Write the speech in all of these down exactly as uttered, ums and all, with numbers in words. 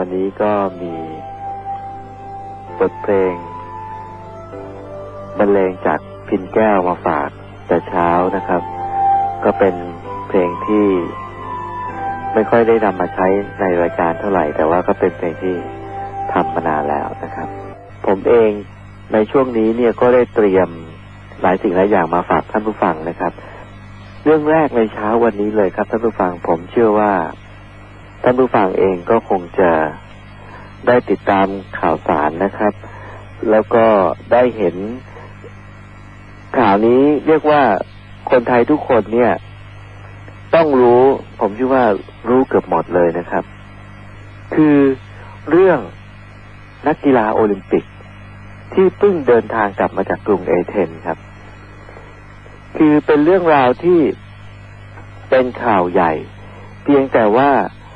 นี้ก็มีบทเพลงบรรเลงจากพินแก้วมาฝากแต่เช้านะครับก็เป็นเพลงที่ไม่ค่อยได้นำมาใช้ในรายการเท่าไหร่แต่ว่าก็เป็นเพลงที่ทำมานานแล้วนะครับผมเองในช่วงนี้เนี่ยก็ได้เตรียมหลายสิ่งหลายอย่างมาฝากท่านผู้ฟังนะครับเรื่องแรกในเช้าวันนี้เลยครับท่านผู้ฟังผมเชื่อว่าท่านผู้ฟังเองก็คงจะได้ติดตามข่าวสารนะครับแล้วก็ได้เห็นข่าวนี้เรียกว่าคนไทยทุกคนเนี่ยต้องรู้ผมคิดว่ารู้เกือบหมดเลยนะครับคือเรื่องนักกีฬาโอลิมปิกที่เพิ่งเดินทางกลับมาจากกรุงเอเธนส์ครับคือเป็นเรื่องราวที่เป็นข่าวใหญ่เพียงแต่ว่า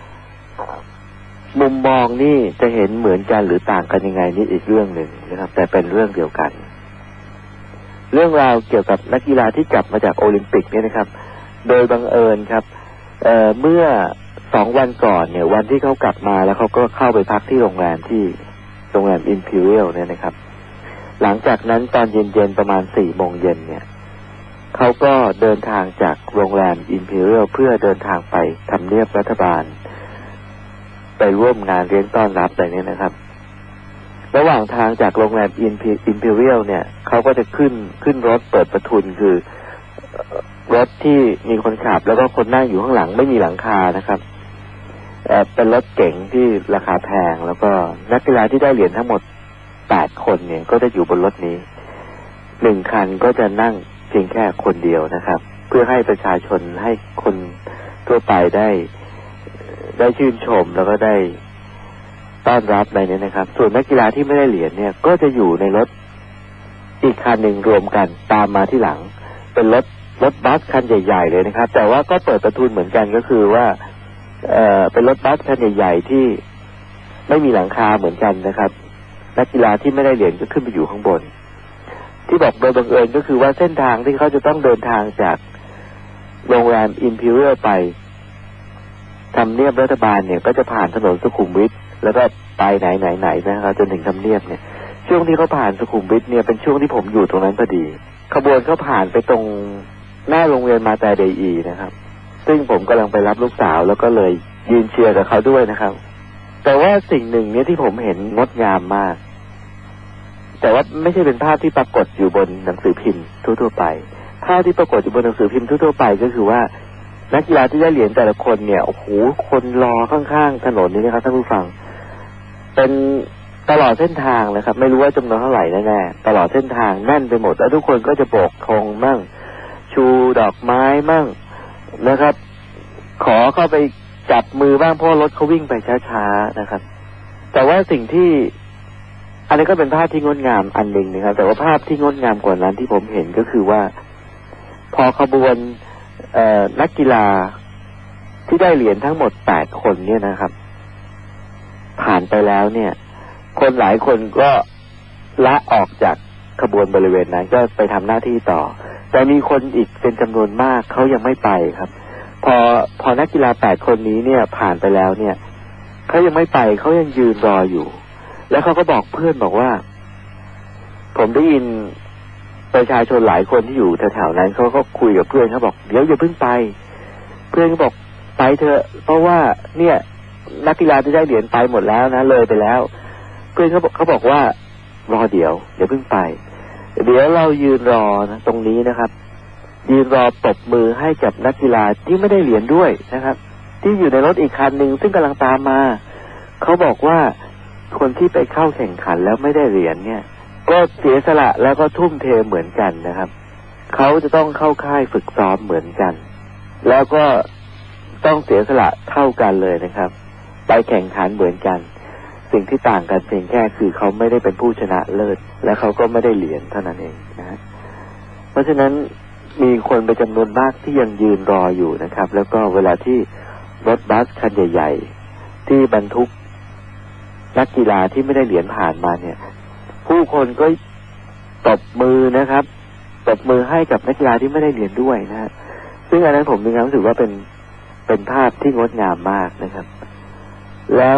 มุมมองนี่จะเห็นเหมือนกันหรือต่างกันยังไงนี่อีกเรื่องหนึ่งนะครับแต่เป็นเรื่องเดียวกันเรื่องราวเกี่ยวกับนักกีฬาที่กลับมาจากโอลิมปิกเนี่ยนะครับโดยบังเอิญครับ เอ่อ เมื่อสองวันก่อนเนี่ยวันที่เขากลับมาแล้วเขาก็เข้าไปพักที่โรงแรมที่โรงแรม Imperial เนี่ยนะครับหลังจากนั้นตอนเย็นๆประมาณสี่โมงเย็นเนี่ยเขาก็เดินทางจากโรงแรม Imperial เพื่อเดินทางไปทำเนียบรัฐบาลไปร่วมงานเลี้ยงต้อนรับอะไรเนี่ยนะครับระหว่างทางจากโรงแรม Imperial เนี่ยเขาก็จะขึ้นขึ้นรถเปิดประทุนคือรถที่มีคนขับแล้วก็คนนั่งอยู่ข้างหลังไม่มีหลังคานะครับเอ่อเป็นรถเก๋งที่ราคาแพงแล้วก็นักกีฬาที่ได้เหรียญทั้งหมดแปดคนเนี่ยก็จะอยู่บนรถนี้หนึ่งคันก็จะนั่งเพียงแค่คนเดียวนะครับเพื่อให้ประชาชนให้คนทั่วไปได้ได้ชื่นชมแล้วก็ได้ต้อนรับอะไรเนี่ยนะครับส่วนนักกีฬาที่ไม่ได้เหรียญเนี่ยก็จะอยู่ในรถอีกคันหนึ่งรวมกันตามมาที่หลังเป็นรถรถบัสคันใหญ่ๆเลยนะครับแต่ว่าก็เปิดประทุนเหมือนกันก็คือว่าเอ่อเป็นรถบัสคันใหญ่ๆที่ไม่มีหลังคาเหมือนกันนะครับนักกีฬาที่ไม่ได้เหรียญก็ขึ้นไปอยู่ข้างบนที่บอกโดยบังเอิญก็คือว่าเส้นทางที่เขาจะต้องเดินทางจากโรงแรม Imperial ไปทำเนียบรัฐบาลเนี่ยก็จะผ่านถนนสุขุมวิทแล้วก็ไปไหนไหนไหนนะครับจนถึงทำเนียบเนี่ยช่วงที่เขาผ่านสุขุมวิทเนี่ยเป็นช่วงที่ผมอยู่ตรงนั้นพอดีขบวนเขาผ่านไปตรงหน้าโรงเรียนมาแต่เดอีนะครับซึ่งผมกำลังไปรับลูกสาวแล้วก็เลยยืนเชียร์กับเขาด้วยนะครับแต่ว่าสิ่งหนึ่งเนี่ยที่ผมเห็นงดงามมากแต่ว่าไม่ใช่เป็นภาพที่ปรากฏอยู่บนหนังสือพิมพ์ทั่วๆไปภาพที่ปรากฏอยู่บนหนังสือพิมพ์ทั่วๆไปก็คือว่านักกีฬาที่ได้เหรียญแต่ละคนเนี่ยโอ้โหคนรอข้างๆถนนนี้นะครับท่านผู้ฟังเป็นตลอดเส้นทางเลยครับไม่รู้ว่าจำนวนเท่าไหร่แน่ๆตลอดเส้นทางแน่นไปหมดแล้วทุกคนก็จะโบกธงมั่งชูดอกไม้มั่งนะครับขอเข้าไปจับมือบ้างเพราะรถเขาวิ่งไปช้าๆนะครับแต่ว่าสิ่งที่อันนี้ก็เป็นภาพที่งดงามอันหนึ่งนะครับแต่ว่าภาพที่งดงามกว่านั้นที่ผมเห็นก็คือว่าพอขบวนนักกีฬาที่ได้เหรียญทั้งหมดแปดคนเนี่ยนะครับผ่านไปแล้วเนี่ยคนหลายคนก็ละออกจากขบวนบริเวณนั้นก็ไปทำหน้าที่ต่อแต่มีคนอีกเป็นจำนวนมากเขายังไม่ไปครับพอพอนักกีฬาแปดคนนี้เนี่ยผ่านไปแล้วเนี่ยเขายังไม่ไปเขายังยืนรออยู่แล้วเขาก็บอกเพื่อนบอกว่าผมได้ยินประชาชนหลายคนที่อยู่แถวๆนั้นเขาก็คุยกับเพื่อนเขาบอกเดี๋ยวอย่าเพิ่งไปเพื่อนเขาบอกไปเถอะเพราะว่าเนี่ยนักกีฬาที่ได้เหรียญไปหมดแล้วนะเลยไปแล้วเพื่อนเขาบอกเขาบอกว่ารอเดี๋ยวอย่าเพิ่งไปเดี๋ยวเรายืนรอนะตรงนี้นะครับยืนรอตบมือให้กับนักกีฬาที่ไม่ได้เหรียญด้วยนะครับที่อยู่ในรถอีกคันหนึ่งซึ่งกำลังตามมาเขาบอกว่าคนที่ไปเข้าแข่งขันแล้วไม่ได้เหรียญเนี่ยก็เสียสละแล้วก็ทุ่มเทเหมือนกันนะครับเขาจะต้องเข้าค่ายฝึกซ้อมเหมือนกันแล้วก็ต้องเสียสละเท่ากันเลยนะครับไปแข่งขันเหมือนกันสิ่งที่ต่างกันเพียงแค่คือเขาไม่ได้เป็นผู้ชนะเลิศและเขาก็ไม่ได้เหรียญเท่านั้นเองนะฮะเพราะฉะนั้นมีคนเป็นจำนวนมากที่ยังยืนรออยู่นะครับแล้วก็เวลาที่รถบัสคันใหญ่ๆที่บรรทุกนักกีฬาที่ไม่ได้เหรียญผ่านมาเนี่ยผู้คนก็ตบมือนะครับตบมือให้กับนักกีฬาที่ไม่ได้เหรียญด้วยนะฮะซึ่งอันนั้นผมมีความรู้สึกว่าเป็นเป็นภาพที่งดงามมากนะครับแล้ว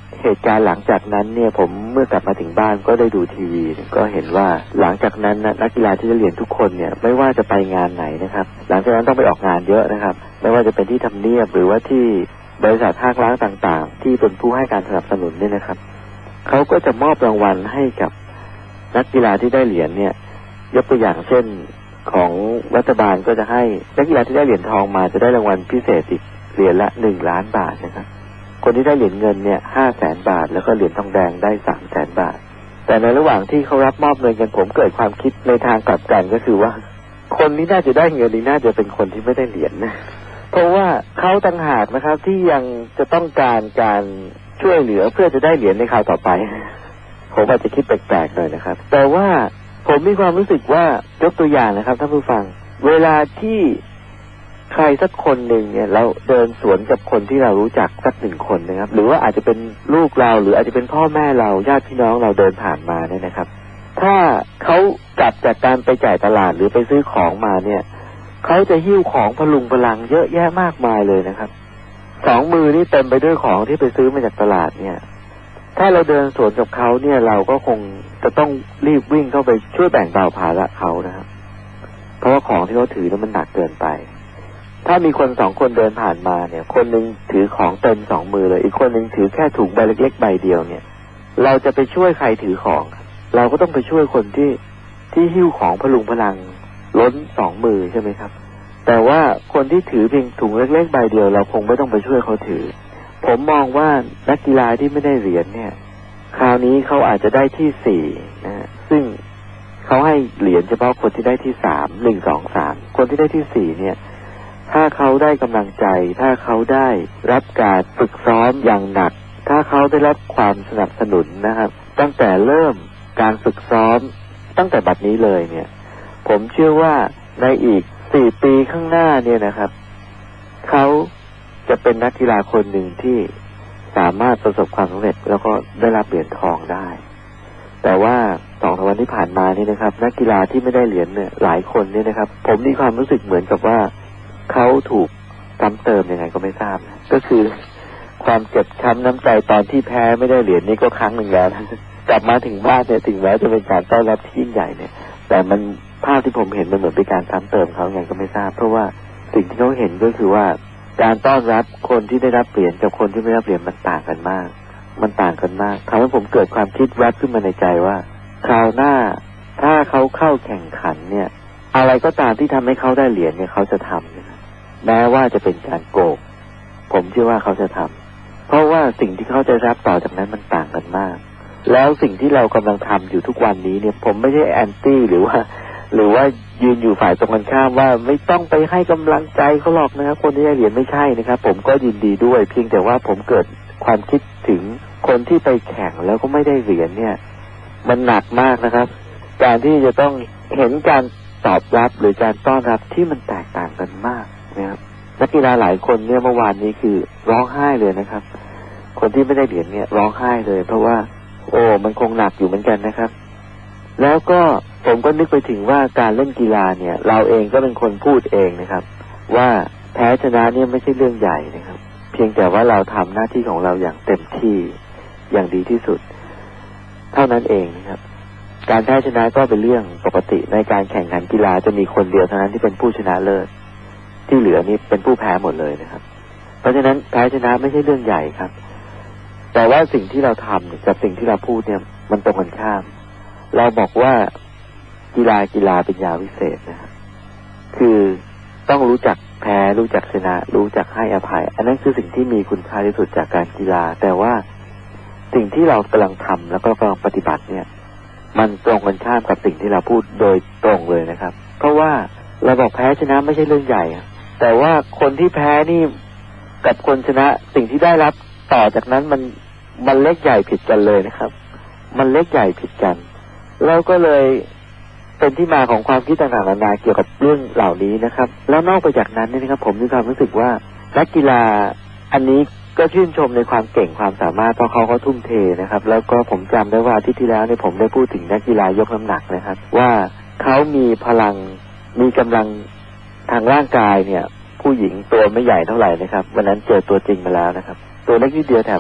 เหตุการณ์หลังจากนั้นเนี่ยผมเมื่อกลับมาถึงบ้านก็ได้ดูทีวีก็เห็นว่าหลังจากนั้นนักกีฬาที่ได้เหรียญทุกคนเนี่ยไม่ว่าจะไปงานไหนนะครับหลังจากนั้นต้องไปออกงานเยอะนะครับไม่ว่าจะเป็นที่ทำเนียบหรือว่าที่บริษัทภาครัฐต่างๆที่เป็นผู้ให้การสนับสนุนเนี่ยนะครับเขาก็จะมอบรางวัลให้กับนักกีฬาที่ได้เหรียญเนี่ยยกตัวอย่างเช่นของรัฐบาลก็จะให้นักกีฬาที่ได้เหรียญทองมาจะได้รางวัลพิเศษอีกเหรียญละหนึ่งล้านบาทนะครับคนที่ได้เหรียญเงินเนี่ยห้าแสนบาทแล้วก็เหรียญทองแดงได้สามแสนบาทแต่ในระหว่างที่เขารับมอบเงินกันผมเกิดความคิดในทางกลับกันก็คือว่าคนที่น่าจะได้เงินนี่น่าจะเป็นคนที่ไม่ได้เหรียญนะเพราะว่าเขาต่างหากนะครับที่ยังจะต้องการการช่วยเหลือเพื่อจะได้เหรียญในคราวต่อไปผมอาจจะคิดแปลกๆหน่อยนะครับแต่ว่าผมมีความรู้สึกว่ายกตัวอย่างนะครับท่านผู้ฟังเวลาที่ใครสักคนหนึ่งเนี่ยเราเดินสวนกับคนที่เรารู้จักสักหนึ่งคนนะครับหรือว่าอาจจะเป็นลูกเราหรืออาจจะเป็นพ่อแม่เราญาติพี่น้องเราเดินผ่านมาเนี่ยนะครับถ้าเขากลับจากการไปจ่ายตลาดหรือไปซื้อของมาเนี่ยเขาจะหิ้วของพลุงพลังเยอะแยะมากมายเลยนะครับสองมือนี่เต็มไปด้วยของที่ไปซื้อมาจากตลาดเนี่ยถ้าเราเดินสวนกับเขาเนี่ยเราก็คงจะต้องรีบวิ่งเข้าไปช่วยแบ่งเบาภาระเขานะครับเพราะว่าของที่เขาถือนั้นมันหนักเกินไปถ้ามีคนสองคนเดินผ่านมาเนี่ยคนหนึ่งถือของเต็มสองมือเลยอีกคนหนึ่งถือแค่ถุงใบเล็กๆใบเดียวเนี่ยเราจะไปช่วยใครถือของเราก็ต้องไปช่วยคนที่ที่หิ้วของพลุงพลังล้นสองมือใช่ไหมครับแต่ว่าคนที่ถือเพียงถุงเล็กๆใบเดียวเราคงไม่ต้องไปช่วยเขาถือผมมองว่านักกีฬาที่ไม่ได้เหรียญเนี่ยคราวนี้เขาอาจจะได้ที่สี่นะซึ่งเขาให้เหรียญเฉพาะคนที่ได้ที่สามหนึ่งสองสามคนที่ได้ที่สี่เนี่ยถ้าเขาได้กำลังใจถ้าเขาได้รับการฝึกซ้อมอย่างหนักถ้าเขาได้รับความสนับสนุนนะครับตั้งแต่เริ่มการฝึกซ้อมตั้งแต่บัดนี้เลยเนี่ยผมเชื่อว่าในอีกสี่ปีข้างหน้าเนี่ยนะครับเขาจะเป็นนักกีฬาคนหนึ่งที่สามารถประสบความสำเร็จแล้วก็ได้รับเหรียญทองได้แต่ว่าสองวันที่ผ่านมานี่นะครับนักกีฬาที่ไม่ได้เหรียญเนี่ยหลายคนเนี่ยนะครับผมมีความรู้สึกเหมือนกับว่าเขาถูกซ้ำเติมยังไงก็ไม่ทราบนะก็คือความเจ็บช้ำน้ำใจตอนที่แพ้ไม่ได้เหรียญนี่ก็ครั้งหนึ่งแล้วกลับมาถึงบ้านเนี่ยถึงแม้จะเป็นการต้อนรับที่ยิ่งใหญ่เนี่ยแต่มันภาพที่ผมเห็นมันเหมือนเป็นการซ้ำเติมเขาไงก็ไม่ทราบเพราะว่าสิ่งที่เขาเห็นก็คือว่าการต้อนรับคนที่ได้รับเหรียญกับคนที่ไม่ได้รับเหรียญมันต่างกันมากมันต่างกันมากทำให้ผมเกิดความคิดแวบขึ้นมาในใจว่าคราวหน้าถ้าเขาเข้าแข่งขันเนี่ยอะไรก็ตามที่ทำให้เขาได้เหรียญเนี่ยเขาจะทำแม้ว่าจะเป็นการโกงผมเชื่อว่าเขาจะทำเพราะว่าสิ่งที่เขาจะรับต่อจากนั้นมันต่างกันมากแล้วสิ่งที่เรากำลังทำอยู่ทุกวันนี้เนี่ยผมไม่ใช่แอนตี้หรือว่าหรือว่ายืนอยู่ฝ่ายตรงกันข้ามว่าไม่ต้องไปให้กำลังใจเขาหรอกนะครับคนที่ได้เหรียญไม่ใช่นะครับผมก็ยินดีด้วยเพียงแต่ว่าผมเกิดความคิดถึงคนที่ไปแข่งแล้วก็ไม่ได้เหรียญเนี่ยมันหนักมากนะครับการที่จะต้องเห็นการตอบรับหรือการต้อนรับที่มันแตกต่างกันมากนะครับนักกีฬาหลายคนเนี่ยเมื่อวานนี้คือร้องไห้เลยนะครับคนที่ไม่ได้เหรียญเนี่ยร้องไห้เลยเพราะว่าโอ้มันคงหนักอยู่เหมือนกันนะครับแล้วก็ผมก็นึกไปถึงว่าการเล่นกีฬาเนี่ยเราเองก็เป็นคนพูดเองนะครับว่าแพ้ชนะเนี่ยไม่ใช่เรื่องใหญ่นะครับเพียงแต่ว่าเราทำหน้าที่ของเราอย่างเต็มที่อย่างดีที่สุดเท่านั้นเองนะครับการแพ้ชนะก็เป็นเรื่องปกติในการแข่งขันกีฬาจะมีคนเดียวเท่านั้นที่เป็นผู้ชนะเลิศที่เหลือนี่เป็นผู้แพ้หมดเลยนะครับเพราะฉะนั้นแพ้ชนะไม่ใช่เรื่องใหญ่ครับแต่ว่าสิ่งที่เราทำกับสิ่งที่เราพูดเนี่ยมันตรงกันข้ามเราบอกว่ากีฬากีฬาเป็นยาวิเศษนะครับคือต้องรู้จักแพ้รู้จักชนะรู้จักให้อภัยอันนั้นคือสิ่งที่มีคุณค่าที่สุดจากการกีฬาแต่ว่าสิ่งที่เรากำลังทำแล้วก็กำลังปฏิบัติเนี่ยมันตรงกันข้ามกับสิ่งที่เราพูดโดยตรงเลยนะครับเพราะว่าเราบอกแพ้ชนะไม่ใช่เรื่องใหญ่แต่ว่าคนที่แพ้นี่กับคนชนะสิ่งที่ได้รับต่อจากนั้นมันมันเล็กใหญ่ผิดกันเลยนะครับมันเล็กใหญ่ผิดกันแล้วก็เลยเป็นที่มาของความคิดต่างๆนานาเกี่ยวกับเรื่องเหล่านี้นะครับแล้วนอกไปจากนั้นนี่นะครับผมมีความรู้สึกว่านักกีฬาอันนี้ก็ชื่นชมในความเก่งความสามารถเพราะเขาเขาทุ่มเทนะครับแล้วก็ผมจำได้ว่าอาทิตย์ที่แล้วเนี่ยผมได้พูดถึงนักกีฬายกน้ำหนักนะครับว่าเขามีพลังมีกำลังทางร่างกายเนี่ยผู้หญิงตัวไม่ใหญ่เท่าไหร่นะครับวันนั้นเจอตัวจริงมาแล้วนะครับตัวเล็กนิดเดียวแถม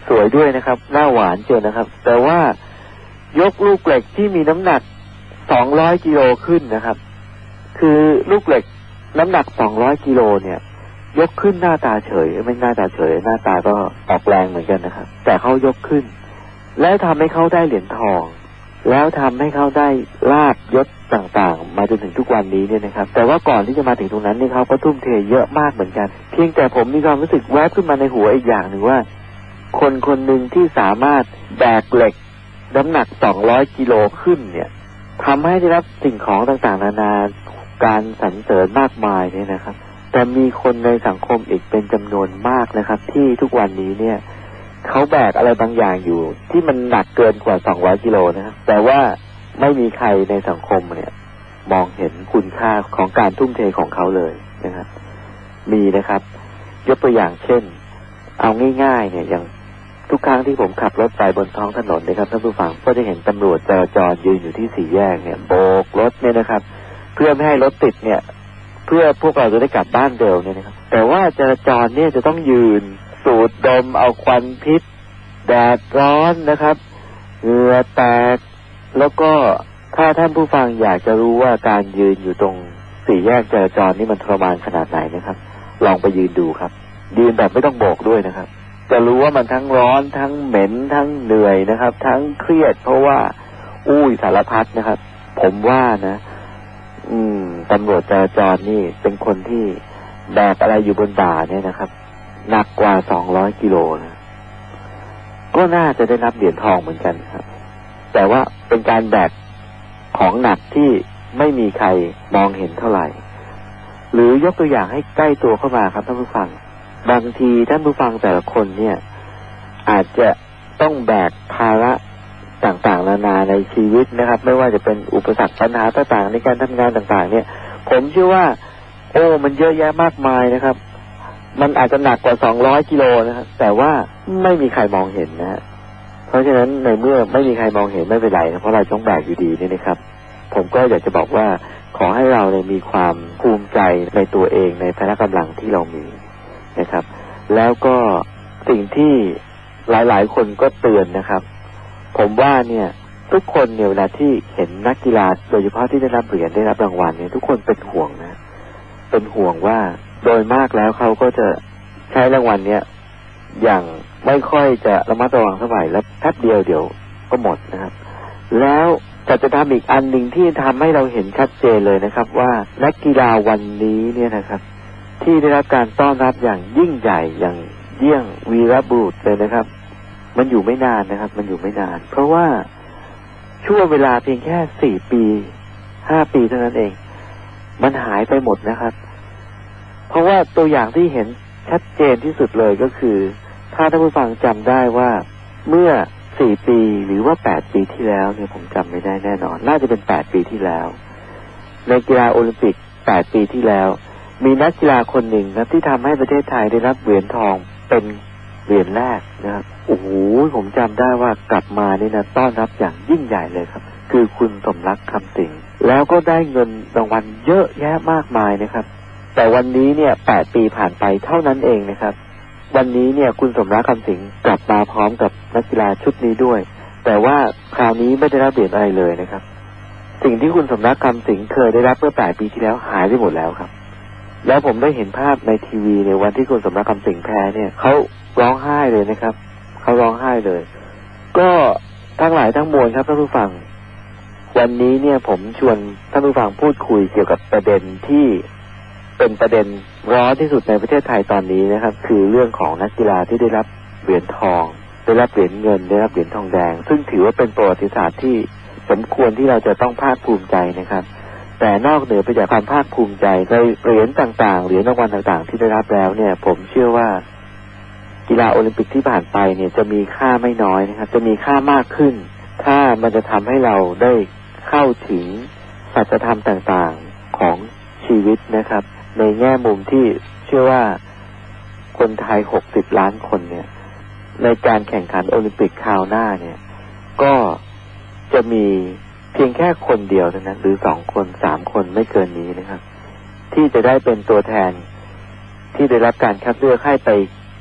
สวยด้วยนะครับหน้าหวานเชียวนะครับ แต่ว่ายกลูกเหล็กที่มีน้ำหนักสองร้อยกิโลขึ้นนะครับ คือลูกเหล็กน้ำหนักสองร้อยกิโลเนี่ยยกขึ้นหน้าตาเฉยไม่หน้าตาเฉยหน้าตาก็ออกแรงเหมือนกันนะครับแต่เขายกขึ้นแล้วทำให้เขาได้เหรียญทองแล้วทำให้เขาได้ลาภยศต่างๆมาจนถึงทุกวันนี้เนี่ยนะครับแต่ว่าก่อนที่จะมาถึงตรงนั้นนี่เขาก็ทุ่มเทเยอะมากเหมือนกันเพียงแต่ผมมีความรู้สึกแวบขึ้นมาในหัวอีกอย่างหนึ่งว่าคนคนหนึ่งที่สามารถแบกเหล็กน้ำหนักสองร้อยกิโลขึ้นเนี่ยทำให้ได้รับสิ่งของต่างๆนานาการสรรเสริญมากมายเนี่ยนะครับแต่มีคนในสังคมอีกเป็นจำนวนมากนะครับที่ทุกวันนี้เนี่ยเขาแบกอะไรบางอย่างอยู่ที่มันหนักเกินกว่าสองร้อยกิโลนะครับแต่ว่าไม่มีใครในสังคมเนี่ยมองเห็นคุณค่าของการทุ่มเทของเขาเลยนะครับมีนะครับยกตัวอย่างเช่นเอาง่ายๆเนี่ยอย่างทุกครั้งที่ผมขับรถไปบนท้องถนนนะครับท่านผู้ฟังก็จะเห็นตำรวจจราจรยืนอยู่ที่สี่แยกเนี่ยโบกรถเนี่ยนะครับเพื่อไม่ให้รถติดเนี่ยเพื่อพวกเราจะได้กลับบ้านเร็วเนี่ยนะครับแต่ว่าจราจรเนี่ยจะต้องยืนสูดดมเอาควันพิษแดดร้อนนะครับเหงื่อแตกแล้วก็ถ้าท่านผู้ฟังอยากจะรู้ว่าการยืนอยู่ตรงสี่แยกจราจรนี่มันทรมานขนาดไหนนะครับลองไปยืนดูครับยืนแบบไม่ต้องโบกด้วยนะครับจะรู้ว่ามันทั้งร้อนทั้งเหม็นทั้งเหนื่อยนะครับทั้งเครียดเพราะว่าอุ้ยสารพัดนะครับผมว่านะอืมตำรวจจราจรนี่เป็นคนที่แบกอะไรอยู่บนบ่าเนี่ยนะครับหนักกว่าสองร้อยกิโลนะก็น่าจะได้รับเหรียญทองเหมือนกันครับแต่ว่าเป็นการแบกของหนักที่ไม่มีใครมองเห็นเท่าไหร่หรือยกตัวอย่างให้ใกล้ตัวเข้ามาครับท่านผู้ฟังบางทีท่านผู้ฟังแต่ละคนเนี่ยอาจจะต้องแบกภาระต่างๆนานาในชีวิตนะครับไม่ว่าจะเป็นอุปสรรคปัญหาต่างๆในการทำงานต่างๆเนี่ยผมเชื่อว่าโอ้มันเยอะแยะมากมายนะครับมันอาจจะหนักกว่าสองร้อยกิโลนะครับแต่ว่าไม่มีใครมองเห็นนะฮะเพราะฉะนั้นในเมื่อไม่มีใครมองเห็นไม่เป็นไรนะเพราะเราต้องแบกอยู่ดีนี่นะครับผมก็อยากจะบอกว่าขอให้เราเนี่ยมีความภูมิใจในตัวเองในพละกำลังที่เรามีนะครับแล้วก็สิ่งที่หลายๆคนก็เตือนนะครับผมว่าเนี่ยทุกคนเนี่ยเวลาที่เห็นนักกีฬาโดยเฉพาะที่ได้รับเหรียญได้รับรางวัลเนี่ยทุกคนเป็นห่วงนะเป็นห่วงว่าโดยมากแล้วเขาก็จะใช้รางวัลเนี่ยอย่างไม่ค่อยจะระมัดระวังเท่าไหร่แล้วแป๊บเดียวเดี๋ยวก็หมดนะครับแล้วจะจะทำอีกอันหนึ่งที่ทำให้เราเห็นชัดเจนเลยนะครับว่านักกีฬาวันนี้เนี่ยนะครับที่ได้รับการต้อนรับอย่างยิ่งใหญ่อย่างเยี่ยงวีรบุรุษเลยนะครับมันอยู่ไม่นานนะครับมันอยู่ไม่นานเพราะว่าช่วงเวลาเพียงแค่สี่ปีห้าปีเท่านั้นเองมันหายไปหมดนะครับเพราะว่าตัวอย่างที่เห็นชัดเจนที่สุดเลยก็คือถ้าท่านผู้ฟังจำได้ว่าเมื่อสี่ปีหรือว่าแปดปีที่แล้วเนี่ยผมจำไม่ได้แน่นอนน่าจะเป็นแปดปีที่แล้วในกีฬาโอลิมปิกแปดปีที่แล้วมีนักกีฬาคนหนึ่งนะที่ทำให้ประเทศไทยได้รับเหรียญทองเป็นเหรียญแรกนะครับโอ้โหผมจำได้ว่ากลับมานี่นะต้อนรับอย่างยิ่งใหญ่เลยครับคือคุณสมรักคำสิงห์แล้วก็ได้เงินรางวัลเยอะแยะมากมายนะครับแต่วันนี้เนี่ยแปดปีผ่านไปเท่านั้นเองนะครับวันนี้เนี่ยคุณสมรักคำสิงห์กลับมาพร้อมกับนักกีฬาชุดนี้ด้วยแต่ว่าคราวนี้ไม่ได้รับเหรียญอะไรเลยนะครับสิ่งที่คุณสมรักคำสิงห์เคยได้รับเมื่อแปดปีที่แล้วหายไปหมดแล้วครับแล้วผมได้เห็นภาพในทีวีในวันที่คุณสมรักคำสิงห์แพ้เนี่ยเขาร้องไห้เลยนะครับเขาร้องไห้เลยก็ทั้งหลายทั้งมวลครับท่านผู้ฟังวันนี้เนี่ยผมชวนท่านผู้ฟังพูดคุยเกี่ยวกับประเด็นที่เป็นประเด็นร้อนที่สุดในประเทศไทยตอนนี้นะครับคือเรื่องของนักกีฬาที่ได้รับเหรียญทองได้รับเหรียญเงินได้รับเหรียญทองแดงซึ่งถือว่าเป็นประวัติศาสตร์ที่สมควรที่เราจะต้องภาคภูมิใจนะครับแต่นอกเหนือไปจากความภาคภูมิใจในเหรียญต่างๆเหรียญรางวัลต่างๆที่ได้รับแล้วเนี่ยผมเชื่อว่ากีฬาโอลิมปิกที่ผ่านไปเนี่ยจะมีค่าไม่น้อยนะครับจะมีค่ามากขึ้นถ้ามันจะทำให้เราได้เข้าถึงสัจธรรมต่างๆของชีวิตนะครับในแง่มุมที่เชื่อว่าคนไทยหกสิบล้านคนเนี่ยในการแข่งขันโอลิมปิกคราวหน้าเนี่ยก็จะมีเพียงแค่คนเดียวเท่านั้นหรือสองคนสามคนไม่เกินนี้นะครับที่จะได้เป็นตัวแทนที่ได้รับการคัดเลือกให้ไป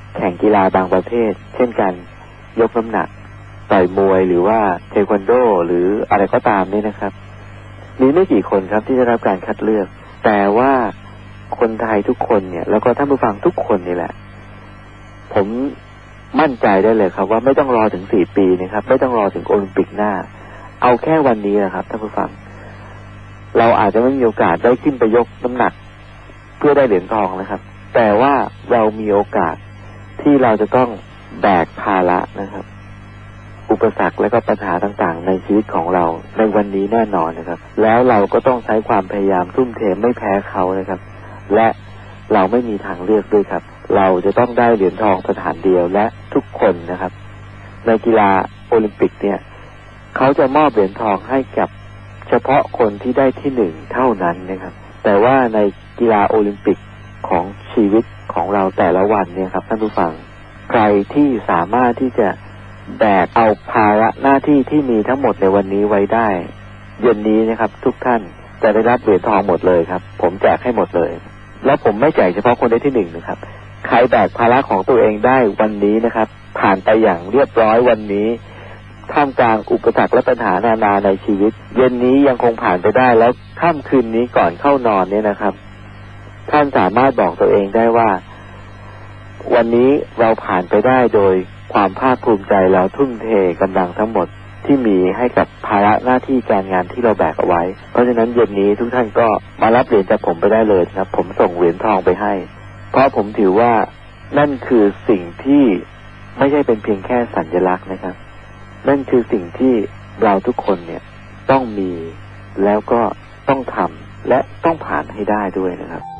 แข่งกีฬาบางประเภทเช่นกันยกน้ำหนักต่อยมวยหรือว่าเทควันโดหรืออะไรก็ตามนี่นะครับมีไม่กี่คนครับที่ได้รับการคัดเลือกแต่ว่าคนไทยทุกคนเนี่ยแล้วก็ท่านผู้ฟังทุกคนนี่แหละผมมั่นใจได้เลยครับว่าไม่ต้องรอถึงสี่ปีนะครับไม่ต้องรอถึงโอลิมปิกหน้าเอาแค่วันนี้นะครับท่านผู้ฟังเราอาจจะไม่มีโอกาสได้ขึ้นไปยกน้ำหนักเพื่อได้เหรียญทองนะครับแต่ว่าเรามีโอกาสที่เราจะต้องแบกภาระนะครับอุปสรรคและก็ปัญหาต่างๆในชีวิตของเราในวันนี้แน่นอนนะครับแล้วเราก็ต้องใช้ความพยายามทุ่มเทไม่แพ้เขานะครับและเราไม่มีทางเลือกด้วยครับเราจะต้องได้เหรียญทองสถานเดียวและทุกคนนะครับในกีฬาโอลิมปิกเนี่ยเขาจะมอบเหรียญทองให้กับเฉพาะคนที่ได้ที่หนึ่งเท่านั้นนะครับแต่ว่าในกีฬาโอลิมปิกของชีวิตของเราแต่ละวันเนี่ยครับท่านผู้ฟังใครที่สามารถที่จะแบกเอาภาระหน้าที่ที่มีทั้งหมดในวันนี้ไว้ได้เย็นนี้นะครับทุกท่านจะได้รับเหรียญทองหมดเลยครับผมแจกให้หมดเลยแล้วผมไม่แจกเฉพาะคนได้ที่หนึ่งนะครับใครแบกภาระของตัวเองได้วันนี้นะครับผ่านไปอย่างเรียบร้อยวันนี้ท่ามกลางอุปสรรคและปัญหานานาในชีวิตเย็นนี้ยังคงผ่านไปได้แล้วค่ำคืนนี้ก่อนเข้านอนเนี่ยนะครับท่านสามารถบอกตัวเองได้ว่าวันนี้เราผ่านไปได้โดยความภาคภูมิใจเราทุ่มเทกำลังทั้งหมดที่มีให้กับภาระหน้าที่การงานที่เราแบกเอาไว้เพราะฉะนั้นเย็นนี้ทุกท่านก็มารับเหรียญจากผมไปได้เลยครับผมส่งเหรียญทองไปให้เพราะผมถือว่านั่นคือสิ่งที่ไม่ใช่เป็นเพียงแค่สัญลักษณ์นะครับนั่นคือสิ่งที่เราทุกคนเนี่ยต้องมีแล้วก็ต้องทำและต้องผ่านให้ได้ด้วยนะครับ